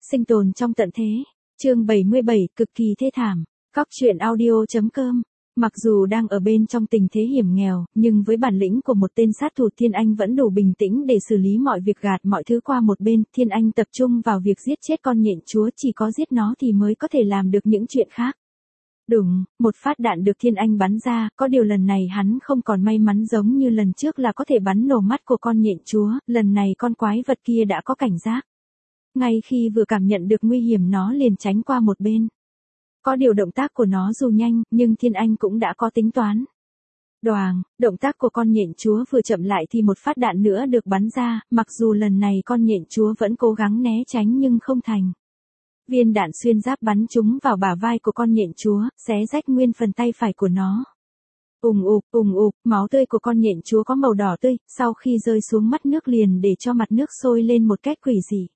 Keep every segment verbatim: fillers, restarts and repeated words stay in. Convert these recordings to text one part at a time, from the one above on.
Sinh tồn trong tận thế. Chương bảy mươi bảy, cực kỳ thê thảm. Cóc truyện audio.com. Mặc dù đang ở bên trong tình thế hiểm nghèo, nhưng với bản lĩnh của một tên sát thủ, Thiên Anh vẫn đủ bình tĩnh để xử lý mọi việc, gạt mọi thứ qua một bên. Thiên Anh tập trung vào việc giết chết con nhện chúa, chỉ có giết nó thì mới có thể làm được những chuyện khác. Đùng, một phát đạn được Thiên Anh bắn ra, có điều lần này hắn không còn may mắn giống như lần trước là có thể bắn nổ mắt của con nhện chúa, lần này con quái vật kia đã có cảnh giác. Ngay khi vừa cảm nhận được nguy hiểm nó liền tránh qua một bên. Có điều động tác của nó dù nhanh, nhưng Thiên Anh cũng đã có tính toán. Đoàng, động tác của con nhện chúa vừa chậm lại thì một phát đạn nữa được bắn ra, mặc dù lần này con nhện chúa vẫn cố gắng né tránh nhưng không thành. Viên đạn xuyên giáp bắn trúng vào bả vai của con nhện chúa, xé rách nguyên phần tay phải của nó. Ùng ục, ùng ục, máu tươi của con nhện chúa có màu đỏ tươi, sau khi rơi xuống mắt nước liền để cho mặt nước sôi lên một cách quỷ dị.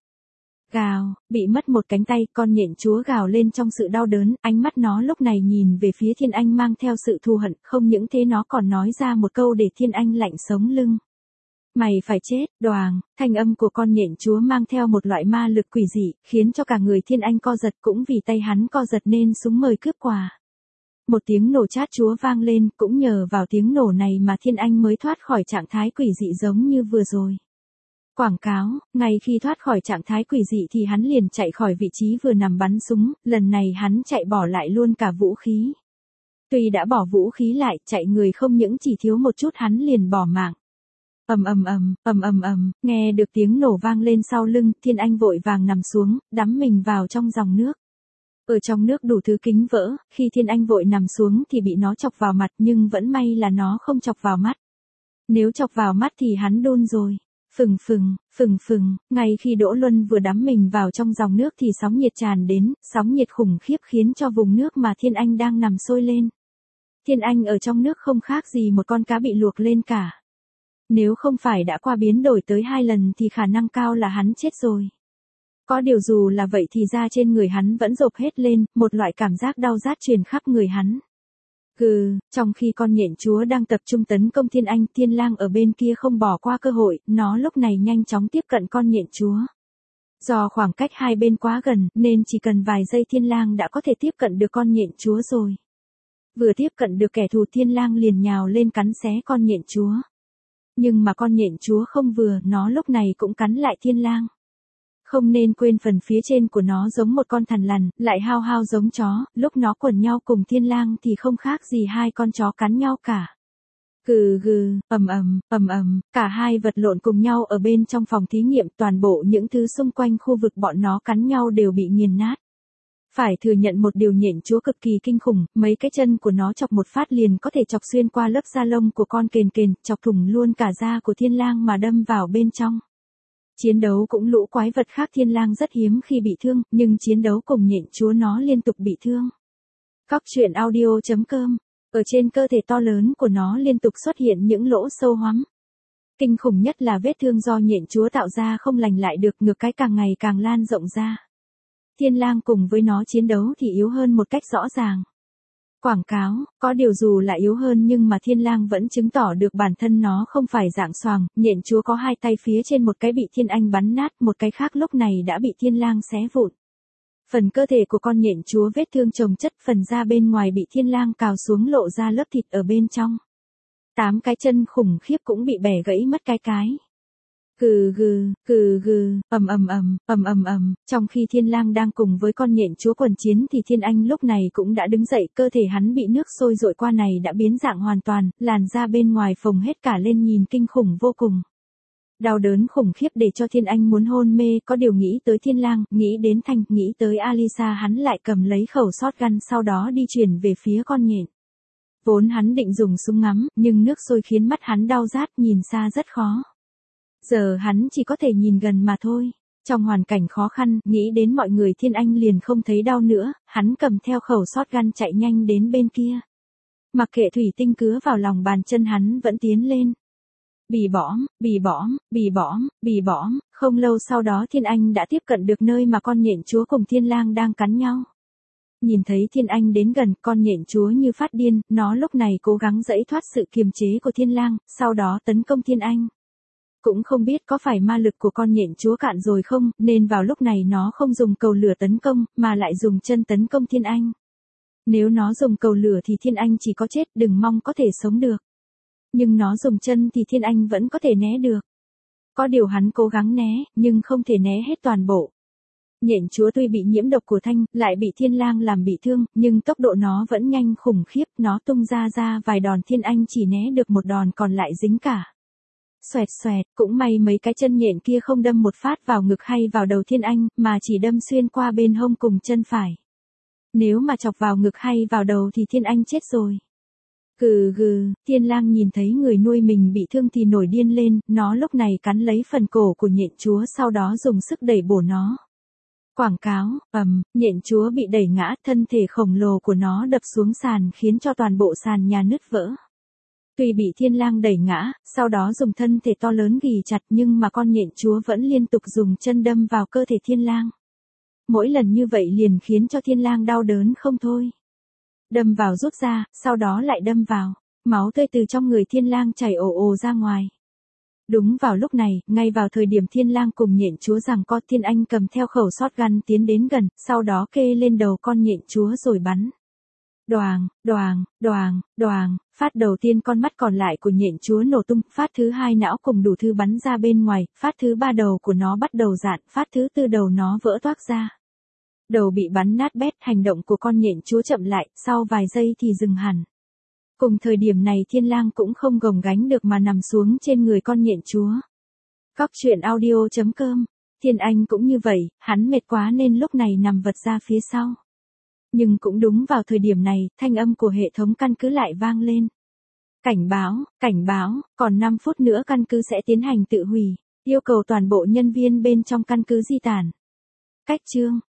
Gào, bị mất một cánh tay, con nhện chúa gào lên trong sự đau đớn, ánh mắt nó lúc này nhìn về phía Thiên Anh mang theo sự thù hận, không những thế nó còn nói ra một câu để Thiên Anh lạnh sống lưng. Mày phải chết, đoàng, thanh âm của con nhện chúa mang theo một loại ma lực quỷ dị, khiến cho cả người Thiên Anh co giật, cũng vì tay hắn co giật nên súng mời cướp quà. Một tiếng nổ chát chúa vang lên, cũng nhờ vào tiếng nổ này mà Thiên Anh mới thoát khỏi trạng thái quỷ dị giống như vừa rồi. Quảng cáo, ngay khi thoát khỏi trạng thái quỷ dị thì hắn liền chạy khỏi vị trí vừa nằm bắn súng, lần này hắn chạy bỏ lại luôn cả vũ khí. Tuy đã bỏ vũ khí lại, chạy người không những chỉ thiếu một chút hắn liền bỏ mạng. Ầm ầm ầm, ầm ầm ầm, nghe được tiếng nổ vang lên sau lưng, Thiên Anh vội vàng nằm xuống, đắm mình vào trong dòng nước. Ở trong nước đủ thứ kính vỡ, khi Thiên Anh vội nằm xuống thì bị nó chọc vào mặt, nhưng vẫn may là nó không chọc vào mắt. Nếu chọc vào mắt thì hắn đôn rồi. Phừng phừng, phừng phừng, ngay khi Đỗ Luân vừa đắm mình vào trong dòng nước thì sóng nhiệt tràn đến, sóng nhiệt khủng khiếp khiến cho vùng nước mà Thiên Anh đang nằm sôi lên. Thiên Anh ở trong nước không khác gì một con cá bị luộc lên cả. Nếu không phải đã qua biến đổi tới hai lần thì khả năng cao là hắn chết rồi. Có điều dù là vậy thì da trên người hắn vẫn rộp hết lên, một loại cảm giác đau rát truyền khắp người hắn. Gừ, trong khi con nhện chúa đang tập trung tấn công Thiên Anh, Thiên Lang ở bên kia không bỏ qua cơ hội, nó lúc này nhanh chóng tiếp cận con nhện chúa. Do khoảng cách hai bên quá gần, nên chỉ cần vài giây Thiên Lang đã có thể tiếp cận được con nhện chúa rồi. Vừa tiếp cận được kẻ thù, Thiên Lang liền nhào lên cắn xé con nhện chúa. Nhưng mà con nhện chúa không vừa, nó lúc này cũng cắn lại Thiên Lang. Không nên quên phần phía trên của nó giống một con thằn lằn, lại hao hao giống chó, lúc nó quần nhau cùng Thiên Lang thì không khác gì hai con chó cắn nhau cả. Gừ gừ, ầm ầm, ầm ầm, cả hai vật lộn cùng nhau ở bên trong phòng thí nghiệm, toàn bộ những thứ xung quanh khu vực bọn nó cắn nhau đều bị nghiền nát. Phải thừa nhận một điều, nhện chúa cực kỳ kinh khủng, mấy cái chân của nó chọc một phát liền có thể chọc xuyên qua lớp da lông của con kền kền, chọc thủng luôn cả da của Thiên Lang mà đâm vào bên trong. Chiến đấu cũng lũ quái vật khác, Thiên Lang rất hiếm khi bị thương, nhưng chiến đấu cùng nhện chúa nó liên tục bị thương. Cóc truyện audio.com. Ở trên cơ thể to lớn của nó liên tục xuất hiện những lỗ sâu hoắm. Kinh khủng nhất là vết thương do nhện chúa tạo ra không lành lại được, ngược cái càng ngày càng lan rộng ra. Thiên Lang cùng với nó chiến đấu thì yếu hơn một cách rõ ràng. Quảng cáo, có điều dù là yếu hơn nhưng mà Thiên Lang vẫn chứng tỏ được bản thân nó không phải dạng xoàng, nhện chúa có hai tay phía trên, một cái bị Thiên Anh bắn nát, một cái khác lúc này đã bị Thiên Lang xé vụn. Phần cơ thể của con nhện chúa vết thương chồng chất, phần da bên ngoài bị Thiên Lang cào xuống lộ ra lớp thịt ở bên trong. Tám cái chân khủng khiếp cũng bị bẻ gãy mất cái cái. Gừ gừ, gừ gừ, ầm ầm ầm, ầm ầm ầm, trong khi Thiên Lang đang cùng với con nhện chúa quần chiến thì Thiên Anh lúc này cũng đã đứng dậy, cơ thể hắn bị nước sôi dội qua này đã biến dạng hoàn toàn, làn da bên ngoài phồng hết cả lên nhìn kinh khủng vô cùng. Đau đớn khủng khiếp để cho Thiên Anh muốn hôn mê, có điều nghĩ tới Thiên Lang, nghĩ đến Thanh, nghĩ tới Alisa, hắn lại cầm lấy khẩu shotgun sau đó đi chuyển về phía con nhện. Vốn hắn định dùng súng ngắm, nhưng nước sôi khiến mắt hắn đau rát, nhìn xa rất khó. Giờ hắn chỉ có thể nhìn gần mà thôi. Trong hoàn cảnh khó khăn, nghĩ đến mọi người, Thiên Anh liền không thấy đau nữa, hắn cầm theo khẩu shotgun chạy nhanh đến bên kia. Mặc kệ thủy tinh cứa vào lòng bàn chân hắn vẫn tiến lên. Bì bõm, bì bõm, bì bõm, bì bõm, không lâu sau đó Thiên Anh đã tiếp cận được nơi mà con nhện chúa cùng Thiên Lang đang cắn nhau. Nhìn thấy Thiên Anh đến gần, con nhện chúa như phát điên, nó lúc này cố gắng giãy thoát sự kiềm chế của Thiên Lang, sau đó tấn công Thiên Anh. Cũng không biết có phải ma lực của con nhện chúa cạn rồi không, nên vào lúc này nó không dùng cầu lửa tấn công, mà lại dùng chân tấn công Thiên Anh. Nếu nó dùng cầu lửa thì Thiên Anh chỉ có chết, đừng mong có thể sống được. Nhưng nó dùng chân thì Thiên Anh vẫn có thể né được. Có điều hắn cố gắng né, nhưng không thể né hết toàn bộ. Nhện chúa tuy bị nhiễm độc của Thanh, lại bị Thiên Lang làm bị thương, nhưng tốc độ nó vẫn nhanh khủng khiếp, nó tung ra ra vài đòn Thiên Anh chỉ né được một đòn còn lại dính cả. Xoẹt xoẹt, cũng may mấy cái chân nhện kia không đâm một phát vào ngực hay vào đầu Thiên Anh, mà chỉ đâm xuyên qua bên hông cùng chân phải. Nếu mà chọc vào ngực hay vào đầu thì Thiên Anh chết rồi. Gừ gừ, Thiên Lang nhìn thấy người nuôi mình bị thương thì nổi điên lên, nó lúc này cắn lấy phần cổ của nhện chúa sau đó dùng sức đẩy bổ nó. Quảng cáo, ầm, nhện chúa bị đẩy ngã, thân thể khổng lồ của nó đập xuống sàn khiến cho toàn bộ sàn nhà nứt vỡ. Tuy bị Thiên Lang đẩy ngã, sau đó dùng thân thể to lớn ghì chặt nhưng mà con nhện chúa vẫn liên tục dùng chân đâm vào cơ thể Thiên Lang. Mỗi lần như vậy liền khiến cho Thiên Lang đau đớn không thôi. Đâm vào rút ra, sau đó lại đâm vào, máu tươi từ trong người Thiên Lang chảy ồ ồ ra ngoài. Đúng vào lúc này, ngay vào thời điểm Thiên Lang cùng nhện chúa giằng co, Thiên Anh cầm theo khẩu shotgun tiến đến gần, sau đó kê lên đầu con nhện chúa rồi bắn. Đoàng, đoàng, đoàng, đoàng, phát đầu tiên con mắt còn lại của nhện chúa nổ tung, phát thứ hai não cùng đủ thứ bắn ra bên ngoài, phát thứ ba đầu của nó bắt đầu rạn, phát thứ tư đầu nó vỡ toác ra. Đầu bị bắn nát bét, hành động của con nhện chúa chậm lại, sau vài giây thì dừng hẳn. Cùng thời điểm này Thiên Lang cũng không gồng gánh được mà nằm xuống trên người con nhện chúa. Cóc truyện audio chấm com, Thiên Anh cũng như vậy, hắn mệt quá nên lúc này nằm vật ra phía sau. Nhưng cũng đúng vào thời điểm này, thanh âm của hệ thống căn cứ lại vang lên. Cảnh báo, cảnh báo, còn năm phút nữa căn cứ sẽ tiến hành tự hủy, yêu cầu toàn bộ nhân viên bên trong căn cứ di tản. Cách chương